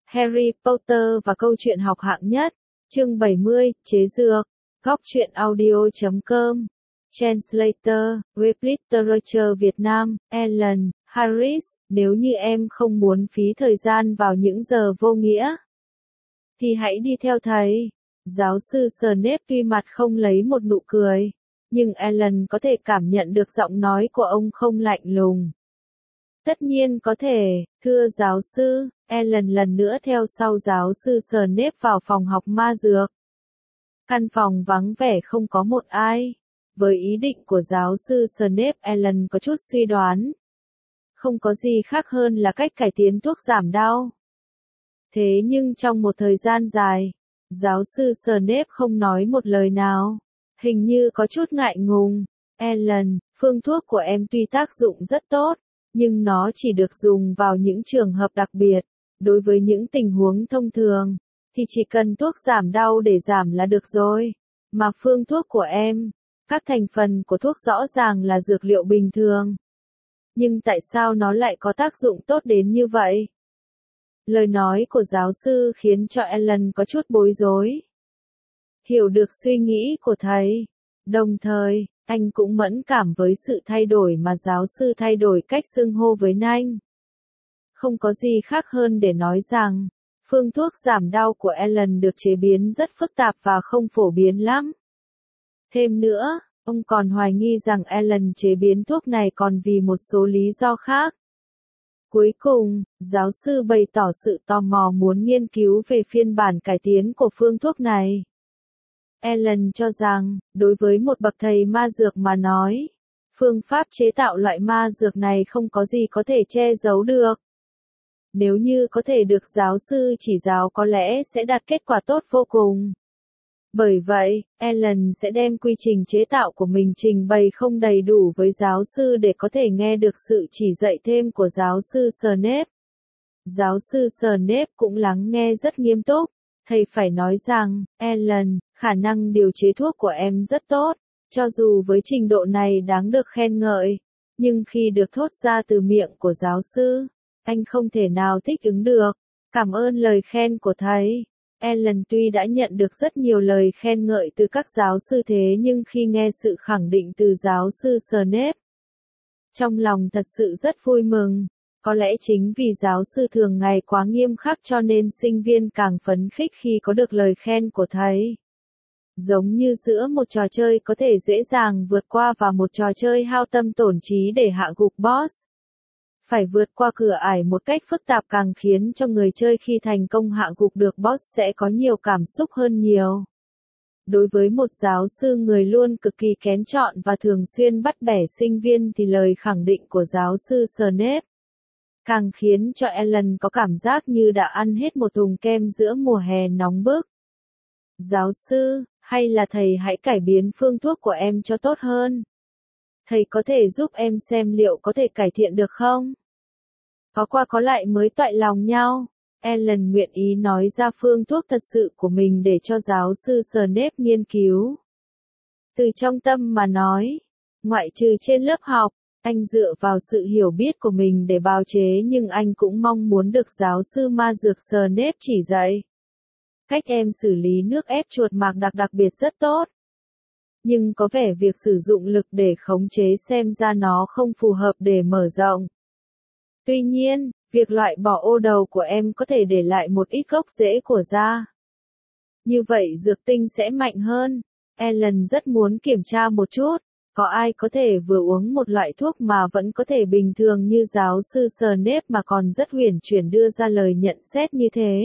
Harry Potter và câu chuyện học hạng nhất. Chương 70, chế dược. Góc truyện audio.com. Translator, Web Literature Việt Nam, Ellen Harris. Nếu như em không muốn phí thời gian vào những giờ vô nghĩa, thì hãy đi theo thầy. Giáo sư Snape tuy mặt không lấy một nụ cười, nhưng Ellen có thể cảm nhận được giọng nói của ông không lạnh lùng. Tất nhiên có thể, thưa giáo sư. Ellen lần nữa theo sau giáo sư Snape vào phòng học ma dược. Căn phòng vắng vẻ không có một ai. Với ý định của giáo sư Snape, Ellen có chút suy đoán. Không có gì khác hơn là cách cải tiến thuốc giảm đau. Thế nhưng trong một thời gian dài, giáo sư Snape không nói một lời nào. Hình như có chút ngại ngùng. Ellen, phương thuốc của em tuy tác dụng rất tốt, nhưng nó chỉ được dùng vào những trường hợp đặc biệt. Đối với những tình huống thông thường, thì chỉ cần thuốc giảm đau để giảm là được rồi. Mà phương thuốc của em, các thành phần của thuốc rõ ràng là dược liệu bình thường. Nhưng tại sao nó lại có tác dụng tốt đến như vậy? Lời nói của giáo sư khiến cho Ellen có chút bối rối. Hiểu được suy nghĩ của thầy. Đồng thời, anh cũng mẫn cảm với sự thay đổi mà giáo sư thay đổi cách xưng hô với anh. Không có gì khác hơn để nói rằng, phương thuốc giảm đau của Ellen được chế biến rất phức tạp và không phổ biến lắm. Thêm nữa, ông còn hoài nghi rằng Ellen chế biến thuốc này còn vì một số lý do khác. Cuối cùng, giáo sư bày tỏ sự tò mò muốn nghiên cứu về phiên bản cải tiến của phương thuốc này. Ellen cho rằng, đối với một bậc thầy ma dược mà nói, phương pháp chế tạo loại ma dược này không có gì có thể che giấu được. Nếu như có thể được giáo sư chỉ giáo có lẽ sẽ đạt kết quả tốt vô cùng. Bởi vậy, Ellen sẽ đem quy trình chế tạo của mình trình bày không đầy đủ với giáo sư để có thể nghe được sự chỉ dạy thêm của giáo sư Snape. Giáo sư Snape cũng lắng nghe rất nghiêm túc. Thầy phải nói rằng, Ellen, khả năng điều chế thuốc của em rất tốt, cho dù với trình độ này đáng được khen ngợi. Nhưng khi được thốt ra từ miệng của giáo sư, anh không thể nào thích ứng được. Cảm ơn lời khen của thầy. Ellen tuy đã nhận được rất nhiều lời khen ngợi từ các giáo sư thế nhưng khi nghe sự khẳng định từ giáo sư Snape, trong lòng thật sự rất vui mừng. Có lẽ chính vì giáo sư thường ngày quá nghiêm khắc cho nên sinh viên càng phấn khích khi có được lời khen của thầy. Giống như giữa một trò chơi có thể dễ dàng vượt qua và một trò chơi hao tâm tổn trí để hạ gục boss. Phải vượt qua cửa ải một cách phức tạp càng khiến cho người chơi khi thành công hạ gục được boss sẽ có nhiều cảm xúc hơn nhiều. Đối với một giáo sư người luôn cực kỳ kén chọn và thường xuyên bắt bẻ sinh viên thì lời khẳng định của giáo sư Snape càng khiến cho Ellen có cảm giác như đã ăn hết một thùng kem giữa mùa hè nóng bức. Giáo sư, hay là thầy hãy cải biến phương thuốc của em cho tốt hơn. Thầy có thể giúp em xem liệu có thể cải thiện được không? Có qua có lại mới toại lòng nhau. Ellen nguyện ý nói ra phương thuốc thật sự của mình để cho giáo sư Snape nghiên cứu. Từ trong tâm mà nói, ngoại trừ trên lớp học, anh dựa vào sự hiểu biết của mình để bào chế nhưng anh cũng mong muốn được giáo sư ma dược Snape chỉ dạy. Cách em xử lý nước ép chuột mạc đặc biệt rất tốt. Nhưng có vẻ việc sử dụng lực để khống chế xem ra nó không phù hợp để mở rộng. Tuy nhiên, việc loại bỏ ô đầu của em có thể để lại một ít gốc rễ của da. Như vậy dược tinh sẽ mạnh hơn. Ellen rất muốn kiểm tra một chút. Có ai có thể vừa uống một loại thuốc mà vẫn có thể bình thường như giáo sư Snape mà còn rất huyền chuyển đưa ra lời nhận xét như thế?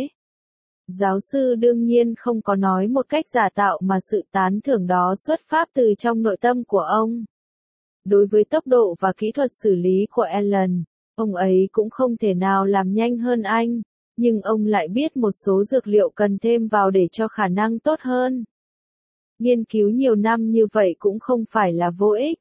Giáo sư đương nhiên không có nói một cách giả tạo mà sự tán thưởng đó xuất phát từ trong nội tâm của ông. Đối với tốc độ và kỹ thuật xử lý của Ellen, ông ấy cũng không thể nào làm nhanh hơn anh, nhưng ông lại biết một số dược liệu cần thêm vào để cho khả năng tốt hơn. Nghiên cứu nhiều năm như vậy cũng không phải là vô ích.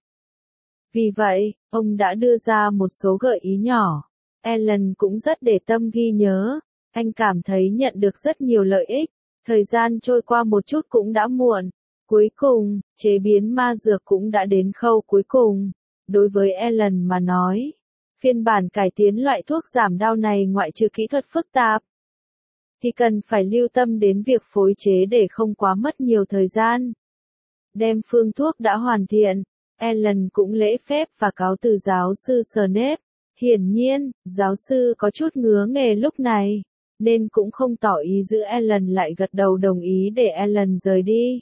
Vì vậy, ông đã đưa ra một số gợi ý nhỏ. Ellen cũng rất để tâm ghi nhớ. Anh cảm thấy nhận được rất nhiều lợi ích. Thời gian trôi qua một chút cũng đã muộn. Cuối cùng, chế biến ma dược cũng đã đến khâu cuối cùng. Đối với Ellen mà nói, phiên bản cải tiến loại thuốc giảm đau này ngoại trừ kỹ thuật phức tạp, thì cần phải lưu tâm đến việc phối chế để không quá mất nhiều thời gian. Đem phương thuốc đã hoàn thiện, Ellen cũng lễ phép và cáo từ giáo sư Snape. Hiển nhiên, giáo sư có chút ngứa nghề lúc này, nên cũng không tỏ ý giữ Ellen lại, gật đầu đồng ý để Ellen rời đi.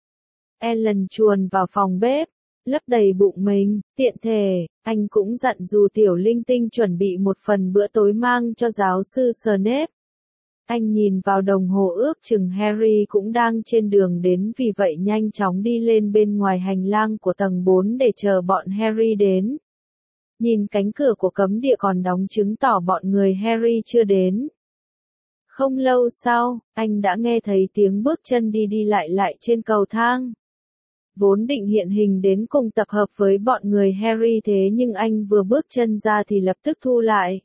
Ellen chuồn vào phòng bếp, lấp đầy bụng mình, tiện thể, anh cũng dặn dò tiểu linh tinh chuẩn bị một phần bữa tối mang cho giáo sư Snape. Anh nhìn vào đồng hồ, ước chừng Harry cũng đang trên đường đến, vì vậy nhanh chóng đi lên bên ngoài hành lang của tầng 4 để chờ bọn Harry đến. Nhìn cánh cửa của cấm địa còn đóng chứng tỏ bọn người Harry chưa đến. Không lâu sau, anh đã nghe thấy tiếng bước chân đi đi lại lại trên cầu thang. Vốn định hiện hình đến cùng tập hợp với bọn người Harry, thế nhưng anh vừa bước chân ra thì lập tức thu lại.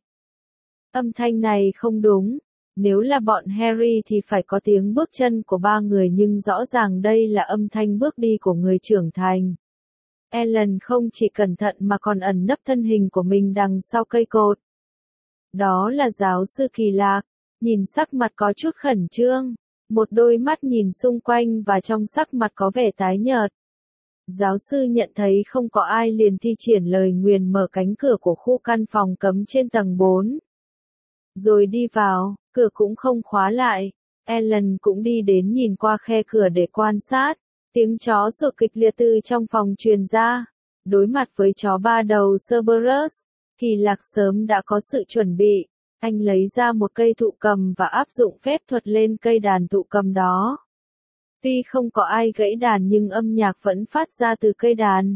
Âm thanh này không đúng. Nếu là bọn Harry thì phải có tiếng bước chân của ba người, nhưng rõ ràng đây là âm thanh bước đi của người trưởng thành. Ellen không chỉ cẩn thận mà còn ẩn nấp thân hình của mình đằng sau cây cột. Đó là giáo sư Kỳ Lạc, nhìn sắc mặt có chút khẩn trương, một đôi mắt nhìn xung quanh và trong sắc mặt có vẻ tái nhợt. Giáo sư nhận thấy không có ai liền thi triển lời nguyền, mở cánh cửa của khu căn phòng cấm trên tầng 4. Rồi đi vào, cửa cũng không khóa lại. Ellen cũng đi đến nhìn qua khe cửa để quan sát. Tiếng chó sủa kịch liệt từ trong phòng truyền ra. Đối mặt với chó ba đầu Cerberus, Kỳ Lạc sớm đã có sự chuẩn bị. Anh lấy ra một cây thụ cầm và áp dụng phép thuật lên cây đàn thụ cầm đó. Tuy không có ai gãy đàn nhưng âm nhạc vẫn phát ra từ cây đàn.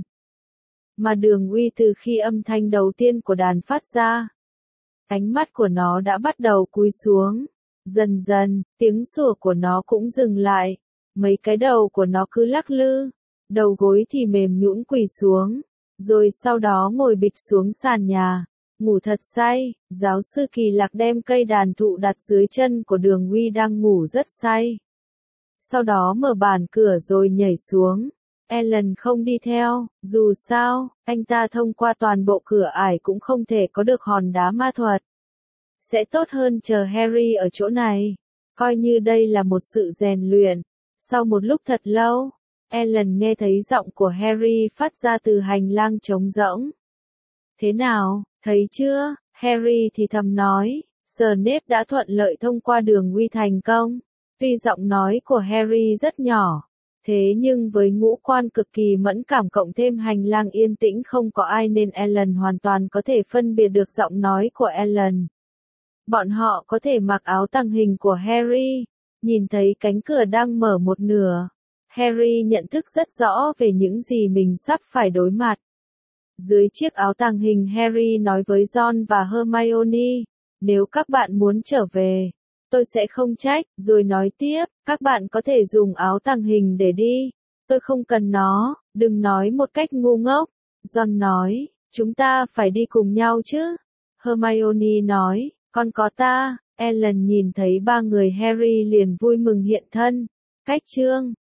Mà Đường Uy từ khi âm thanh đầu tiên của đàn phát ra, ánh mắt của nó đã bắt đầu cúi xuống. Dần dần, tiếng sủa của nó cũng dừng lại. Mấy cái đầu của nó cứ lắc lư. Đầu gối thì mềm nhũn quỳ xuống. Rồi sau đó ngồi bịch xuống sàn nhà. Ngủ thật say. Giáo sư Kỳ Lạc đem cây đàn thụ đặt dưới chân của Đường Uy đang ngủ rất say. Sau đó mở bàn cửa rồi nhảy xuống. Ellen không đi theo, dù sao, anh ta thông qua toàn bộ cửa ải cũng không thể có được hòn đá ma thuật. Sẽ tốt hơn chờ Harry ở chỗ này, coi như đây là một sự rèn luyện. Sau một lúc thật lâu, Ellen nghe thấy giọng của Harry phát ra từ hành lang trống rỗng. Thế nào, thấy chưa? Harry thì thầm nói, Snape đã thuận lợi thông qua Đường Uy thành công. Tuy giọng nói của Harry rất nhỏ, thế nhưng với ngũ quan cực kỳ mẫn cảm cộng thêm hành lang yên tĩnh không có ai nên Ellen hoàn toàn có thể phân biệt được giọng nói của Ellen. Bọn họ có thể mặc áo tàng hình của Harry, nhìn thấy cánh cửa đang mở một nửa. Harry nhận thức rất rõ về những gì mình sắp phải đối mặt. Dưới chiếc áo tàng hình, Harry nói với Ron và Hermione, nếu các bạn muốn trở về, tôi sẽ không trách, rồi nói tiếp, các bạn có thể dùng áo tàng hình để đi. Tôi không cần nó, đừng nói một cách ngu ngốc. Ron nói, chúng ta phải đi cùng nhau chứ. Hermione nói, còn có ta. Ellen nhìn thấy ba người Harry liền vui mừng hiện thân. Cách chương